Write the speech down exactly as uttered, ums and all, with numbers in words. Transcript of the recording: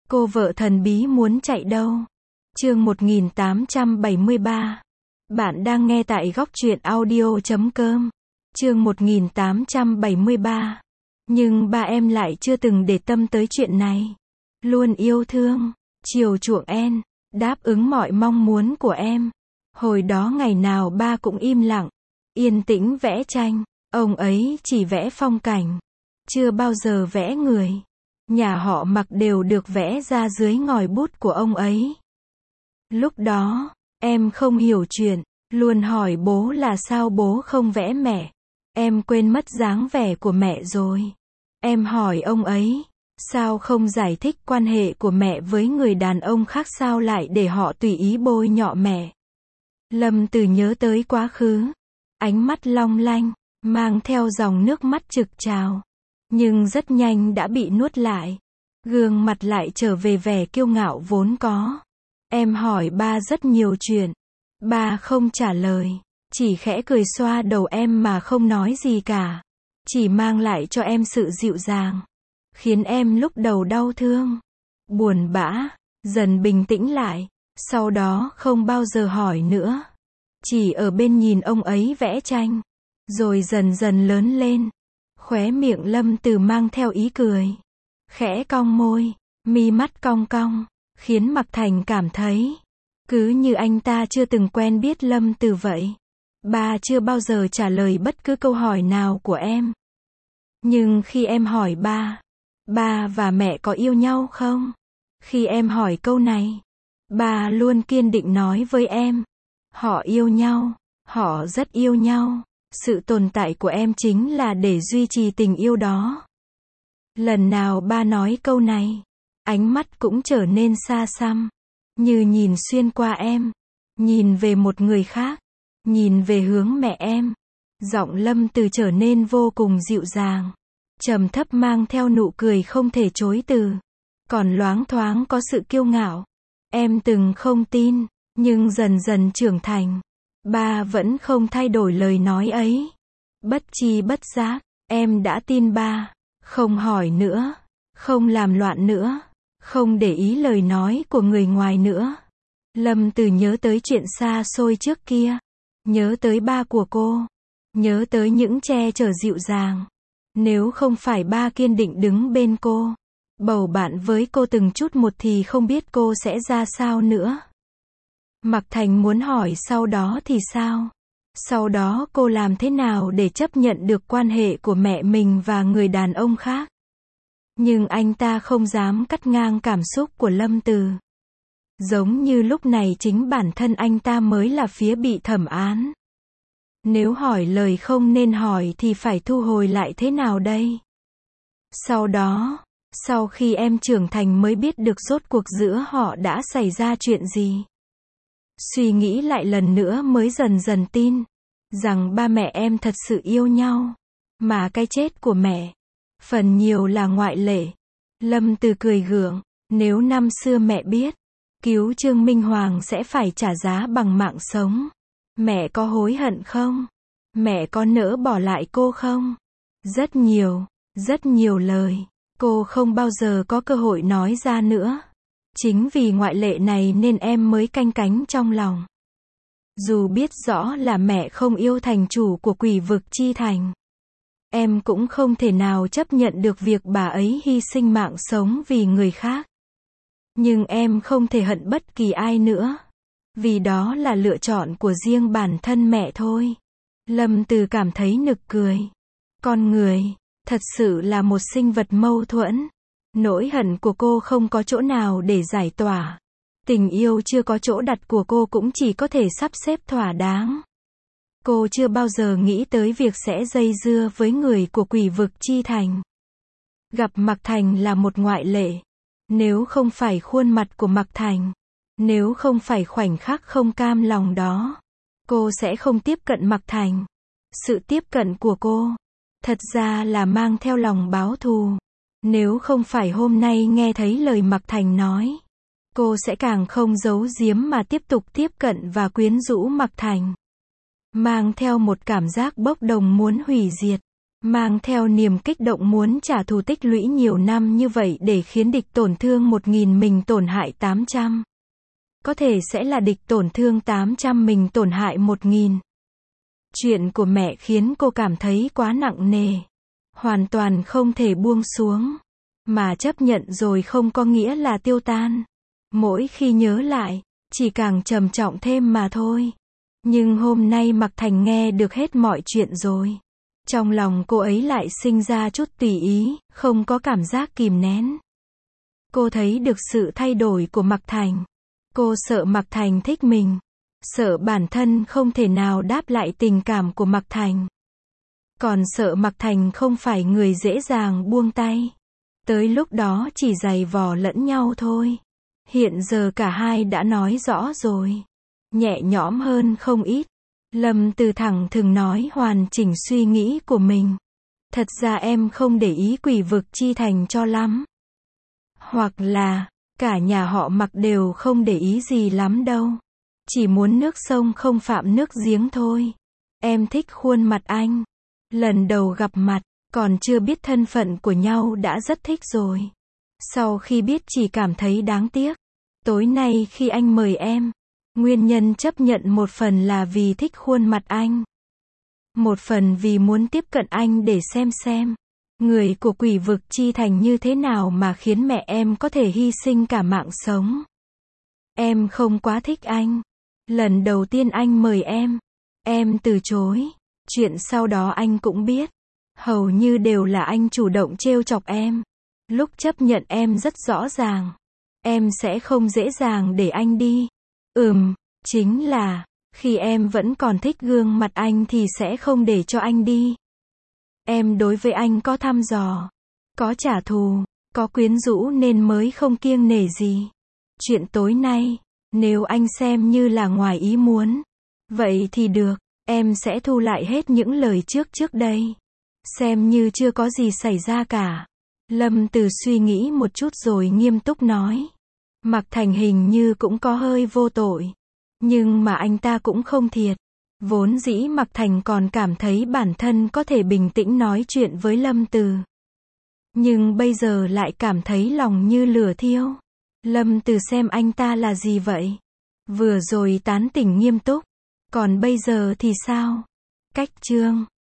Cô vợ thần bí muốn chạy đâu? Chương một nghìn tám trăm bảy mươi ba. Bạn đang nghe tại góc truyện audio chấm com. Chương một nghìn tám trăm bảy mươi ba. Nhưng ba em lại chưa từng để tâm tới chuyện này. Luôn yêu thương, chiều chuộng em, đáp ứng mọi mong muốn của em. Hồi đó ngày nào ba cũng im lặng, yên tĩnh vẽ tranh. Ông ấy chỉ vẽ phong cảnh, chưa bao giờ vẽ người. Nhà họ Mặc đều được vẽ ra dưới ngòi bút của ông ấy. Lúc đó, em không hiểu chuyện, luôn hỏi bố là sao bố không vẽ mẹ. Em quên mất dáng vẻ của mẹ rồi. Em hỏi ông ấy, sao không giải thích quan hệ của mẹ với người đàn ông khác, sao lại để họ tùy ý bôi nhọ mẹ. Lâm Từ nhớ tới quá khứ, ánh mắt long lanh, mang theo dòng nước mắt trực trào. Nhưng rất nhanh đã bị nuốt lại. Gương mặt lại trở về vẻ kiêu ngạo vốn có. Em hỏi ba rất nhiều chuyện. Ba không trả lời, chỉ khẽ cười xoa đầu em mà không nói gì cả. Chỉ mang lại cho em sự dịu dàng, khiến em lúc đầu đau thương, buồn bã, dần bình tĩnh lại. Sau đó không bao giờ hỏi nữa. Chỉ ở bên nhìn ông ấy vẽ tranh. Rồi dần dần lớn lên. Khóe miệng Lâm Từ mang theo ý cười. Khẽ cong môi, mi mắt cong cong, khiến Mặc Thành cảm thấy cứ như anh ta chưa từng quen biết Lâm Từ vậy. Ba chưa bao giờ trả lời bất cứ câu hỏi nào của em. Nhưng khi em hỏi ba, ba và mẹ có yêu nhau không? Khi em hỏi câu này, ba luôn kiên định nói với em, họ yêu nhau, họ rất yêu nhau. Sự tồn tại của em chính là để duy trì tình yêu đó. Lần nào ba nói câu này, ánh mắt cũng trở nên xa xăm, như nhìn xuyên qua em, nhìn về một người khác, nhìn về hướng mẹ em. Giọng Lâm Từ trở nên vô cùng dịu dàng, trầm thấp, mang theo nụ cười không thể chối từ, còn loáng thoáng có sự kiêu ngạo. Em từng không tin, nhưng dần dần trưởng thành, ba vẫn không thay đổi lời nói ấy. Bất tri bất giác, em đã tin ba, không hỏi nữa, không làm loạn nữa, không để ý lời nói của người ngoài nữa. Lâm Từ nhớ tới chuyện xa xôi trước kia, nhớ tới ba của cô, nhớ tới những che chở dịu dàng. Nếu không phải ba kiên định đứng bên cô, bầu bạn với cô từng chút một, thì không biết cô sẽ ra sao nữa. Mặc Thành muốn hỏi sau đó thì sao? Sau đó cô làm thế nào để chấp nhận được quan hệ của mẹ mình và người đàn ông khác? Nhưng anh ta không dám cắt ngang cảm xúc của Lâm Từ. Giống như lúc này chính bản thân anh ta mới là phía bị thẩm án. Nếu hỏi lời không nên hỏi thì phải thu hồi lại thế nào đây? Sau đó, sau khi em trưởng thành mới biết được rốt cuộc giữa họ đã xảy ra chuyện gì. Suy nghĩ lại lần nữa mới dần dần tin rằng ba mẹ em thật sự yêu nhau, mà cái chết của mẹ phần nhiều là ngoại lệ. Lâm Từ cười gượng, nếu năm xưa mẹ biết cứu Trương Minh Hoàng sẽ phải trả giá bằng mạng sống, mẹ có hối hận không? Mẹ có nỡ bỏ lại cô không? Rất nhiều, rất nhiều lời cô không bao giờ có cơ hội nói ra nữa. Chính vì ngoại lệ này nên em mới canh cánh trong lòng. Dù biết rõ là mẹ không yêu thành chủ của Quỷ Vực Chi Thành, em cũng không thể nào chấp nhận được việc bà ấy hy sinh mạng sống vì người khác. Nhưng em không thể hận bất kỳ ai nữa, vì đó là lựa chọn của riêng bản thân mẹ thôi. Lâm Từ cảm thấy nực cười. Con người, thật sự là một sinh vật mâu thuẫn. Nỗi hận của cô không có chỗ nào để giải tỏa. Tình yêu chưa có chỗ đặt của cô cũng chỉ có thể sắp xếp thỏa đáng. Cô chưa bao giờ nghĩ tới việc sẽ dây dưa với người của Quỷ Vực Chi Thành. Gặp Mặc Thành là một ngoại lệ. Nếu không phải khuôn mặt của Mặc Thành, nếu không phải khoảnh khắc không cam lòng đó, cô sẽ không tiếp cận Mặc Thành. Sự tiếp cận của cô, thật ra là mang theo lòng báo thù. Nếu không phải hôm nay nghe thấy lời Mặc Thành nói, cô sẽ càng không giấu giếm mà tiếp tục tiếp cận và quyến rũ Mặc Thành. Mang theo một cảm giác bốc đồng muốn hủy diệt. Mang theo niềm kích động muốn trả thù tích lũy nhiều năm như vậy để khiến địch tổn thương một nghìn mình tổn hại tám trăm. Có thể sẽ là địch tổn thương tám trăm mình tổn hại một nghìn. Chuyện của mẹ khiến cô cảm thấy quá nặng nề. Hoàn toàn không thể buông xuống. Mà chấp nhận rồi không có nghĩa là tiêu tan. Mỗi khi nhớ lại, chỉ càng trầm trọng thêm mà thôi. Nhưng hôm nay Mạc Thành nghe được hết mọi chuyện rồi. Trong lòng cô ấy lại sinh ra chút tùy ý, không có cảm giác kìm nén. Cô thấy được sự thay đổi của Mạc Thành. Cô sợ Mạc Thành thích mình. Sợ bản thân không thể nào đáp lại tình cảm của Mạc Thành. Còn sợ Mạc Thành không phải người dễ dàng buông tay. Tới lúc đó chỉ giày vò lẫn nhau thôi. Hiện giờ cả hai đã nói rõ rồi. Nhẹ nhõm hơn không ít. Lâm Từ thẳng thừng nói hoàn chỉnh suy nghĩ của mình. Thật ra em không để ý Quỷ Vực Chi Thành cho lắm. Hoặc là, cả nhà họ Mạc đều không để ý gì lắm đâu. Chỉ muốn nước sông không phạm nước giếng thôi. Em thích khuôn mặt anh. Lần đầu gặp mặt, còn chưa biết thân phận của nhau đã rất thích rồi. Sau khi biết chỉ cảm thấy đáng tiếc. Tối nay khi anh mời em, nguyên nhân chấp nhận một phần là vì thích khuôn mặt anh. Một phần vì muốn tiếp cận anh để xem xem. Người của Quỷ Vực Chi Thành như thế nào mà khiến mẹ em có thể hy sinh cả mạng sống. Em không quá thích anh. Lần đầu tiên anh mời em, em từ chối. Chuyện sau đó anh cũng biết. Hầu như đều là anh chủ động trêu chọc em. Lúc chấp nhận em rất rõ ràng. Em sẽ không dễ dàng để anh đi. Ừm, chính là, khi em vẫn còn thích gương mặt anh thì sẽ không để cho anh đi. Em đối với anh có thăm dò, có trả thù, có quyến rũ nên mới không kiêng nể gì. Chuyện tối nay, nếu anh xem như là ngoài ý muốn, vậy thì được, em sẽ thu lại hết những lời trước trước đây. Xem như chưa có gì xảy ra cả. Lâm Từ suy nghĩ một chút rồi nghiêm túc nói. Mạc Thành hình như cũng có hơi vô tội. Nhưng mà anh ta cũng không thiệt. Vốn dĩ Mạc Thành còn cảm thấy bản thân có thể bình tĩnh nói chuyện với Lâm Từ. Nhưng bây giờ lại cảm thấy lòng như lửa thiêu. Lâm Từ xem anh ta là gì vậy? Vừa rồi tán tỉnh nghiêm túc. Còn bây giờ thì sao? Cách chương